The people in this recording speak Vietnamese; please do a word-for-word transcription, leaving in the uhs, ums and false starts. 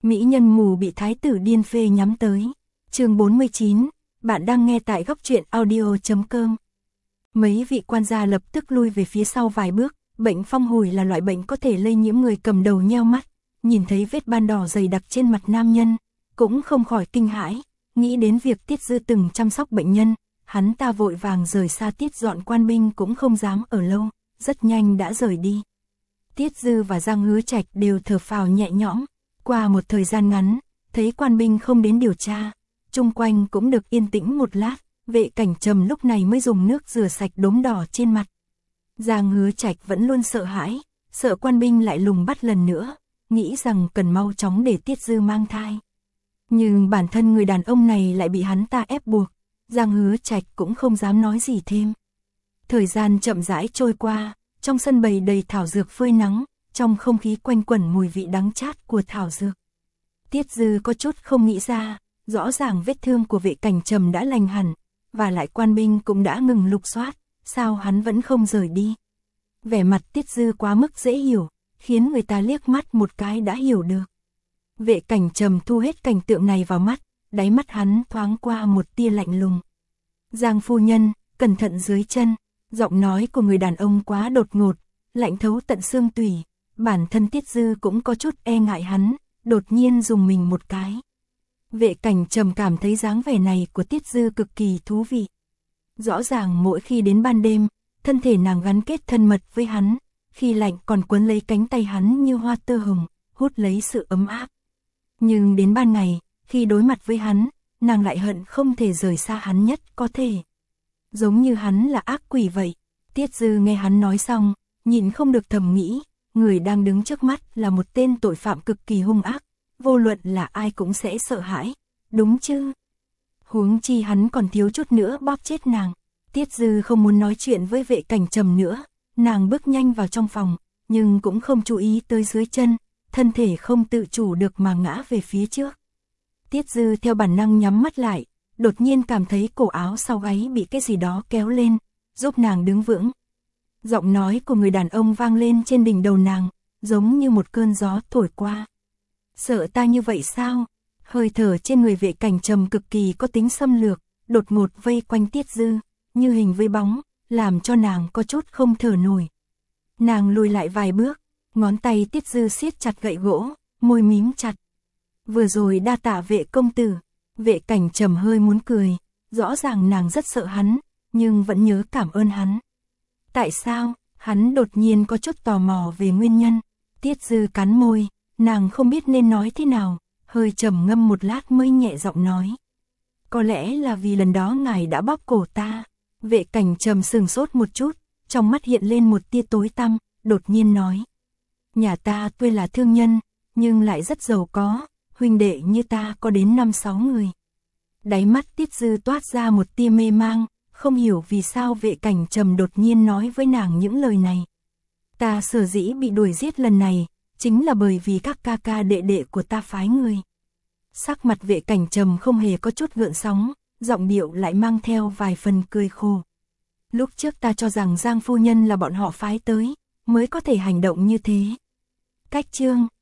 Mỹ nhân mù bị thái tử điên phê nhắm tới. Chương bốn mươi chín, bạn đang nghe tại góc truyện audio chấm com. Mấy vị quan gia lập tức lui về phía sau vài bước, bệnh phong hùi là loại bệnh có thể lây nhiễm, người cầm đầu nheo mắt, nhìn thấy vết ban đỏ dày đặc trên mặt nam nhân, cũng không khỏi kinh hãi, nghĩ đến việc Tiết Dư từng chăm sóc bệnh nhân, hắn ta vội vàng rời xa. Tiết Dọn quan binh cũng không dám ở lâu, rất nhanh đã rời đi. Tiết Dư và Giang Hứa Trạch đều thở phào nhẹ nhõm, qua một thời gian ngắn, thấy quan binh không đến điều tra, chung quanh cũng được yên tĩnh một lát, Vệ Cảnh Trầm lúc này mới dùng nước rửa sạch đốm đỏ trên mặt. Giang Hứa Trạch vẫn luôn sợ hãi, sợ quan binh lại lùng bắt lần nữa, nghĩ rằng cần mau chóng để Tiết Dư mang thai. Nhưng bản thân người đàn ông này lại bị hắn ta ép buộc, Giang Hứa Trạch cũng không dám nói gì thêm. Thời gian chậm rãi trôi qua, trong sân bày đầy thảo dược phơi nắng, trong không khí quanh quẩn mùi vị đắng chát của thảo dược. Tiết Dư có chút không nghĩ ra, rõ ràng vết thương của Vệ Cảnh Trầm đã lành hẳn, và lại quan binh cũng đã ngừng lục soát, sao hắn vẫn không rời đi. Vẻ mặt Tiết Dư quá mức dễ hiểu, khiến người ta liếc mắt một cái đã hiểu được. Vệ Cảnh Trầm thu hết cảnh tượng này vào mắt, đáy mắt hắn thoáng qua một tia lạnh lùng. Giang phu nhân, cẩn thận dưới chân. Giọng nói của người đàn ông quá đột ngột, lạnh thấu tận xương tủy, bản thân Tiết Dư cũng có chút e ngại hắn, đột nhiên dùng mình một cái. Vệ Cảnh Trầm cảm thấy dáng vẻ này của Tiết Dư cực kỳ thú vị. Rõ ràng mỗi khi đến ban đêm, thân thể nàng gắn kết thân mật với hắn, khi lạnh còn quấn lấy cánh tay hắn như hoa tơ hồng, hút lấy sự ấm áp. Nhưng đến ban ngày, khi đối mặt với hắn, nàng lại hận không thể rời xa hắn nhất có thể. Giống như hắn là ác quỷ vậy. Tiết Dư nghe hắn nói xong, nhìn không được thầm nghĩ, người đang đứng trước mắt là một tên tội phạm cực kỳ hung ác, vô luận là ai cũng sẽ sợ hãi, đúng chứ? Huống chi hắn còn thiếu chút nữa bóp chết nàng. Tiết Dư không muốn nói chuyện với Vệ Cảnh Trầm nữa, nàng bước nhanh vào trong phòng, nhưng cũng không chú ý tới dưới chân, thân thể không tự chủ được mà ngã về phía trước. Tiết Dư theo bản năng nhắm mắt lại, đột nhiên cảm thấy cổ áo sau gáy bị cái gì đó kéo lên, giúp nàng đứng vững. Giọng nói của người đàn ông vang lên trên đỉnh đầu nàng, giống như một cơn gió thổi qua. Sợ ta như vậy sao? Hơi thở trên người Vệ Cảnh Trầm cực kỳ có tính xâm lược, đột ngột vây quanh Tiết Dư, như hình với bóng, làm cho nàng có chút không thở nổi. Nàng lùi lại vài bước, ngón tay Tiết Dư siết chặt gậy gỗ, môi mím chặt. Vừa rồi đa tạ Vệ công tử. Vệ Cảnh Trầm hơi muốn cười, rõ ràng nàng rất sợ hắn, nhưng vẫn nhớ cảm ơn hắn. Tại sao? Hắn đột nhiên có chút tò mò về nguyên nhân. Tiết Dư cắn môi, nàng không biết nên nói thế nào, hơi trầm ngâm một lát mới nhẹ giọng nói. Có lẽ là vì lần đó ngài đã bóp cổ ta. Vệ Cảnh Trầm sừng sốt một chút, trong mắt hiện lên một tia tối tăm, đột nhiên nói. Nhà ta tuy là thương nhân, nhưng lại rất giàu có. Huynh đệ như ta có đến năm sáu người. Đáy mắt Tiết Dư toát ra một tia mê mang, không hiểu vì sao Vệ Cảnh Trầm đột nhiên nói với nàng những lời này. Ta sở dĩ bị đuổi giết lần này, chính là bởi vì các ca ca đệ đệ của ta phái người. Sắc mặt Vệ Cảnh Trầm không hề có chút gợn sóng, giọng điệu lại mang theo vài phần cười khổ. Lúc trước ta cho rằng Giang phu nhân là bọn họ phái tới, mới có thể hành động như thế. Cách chương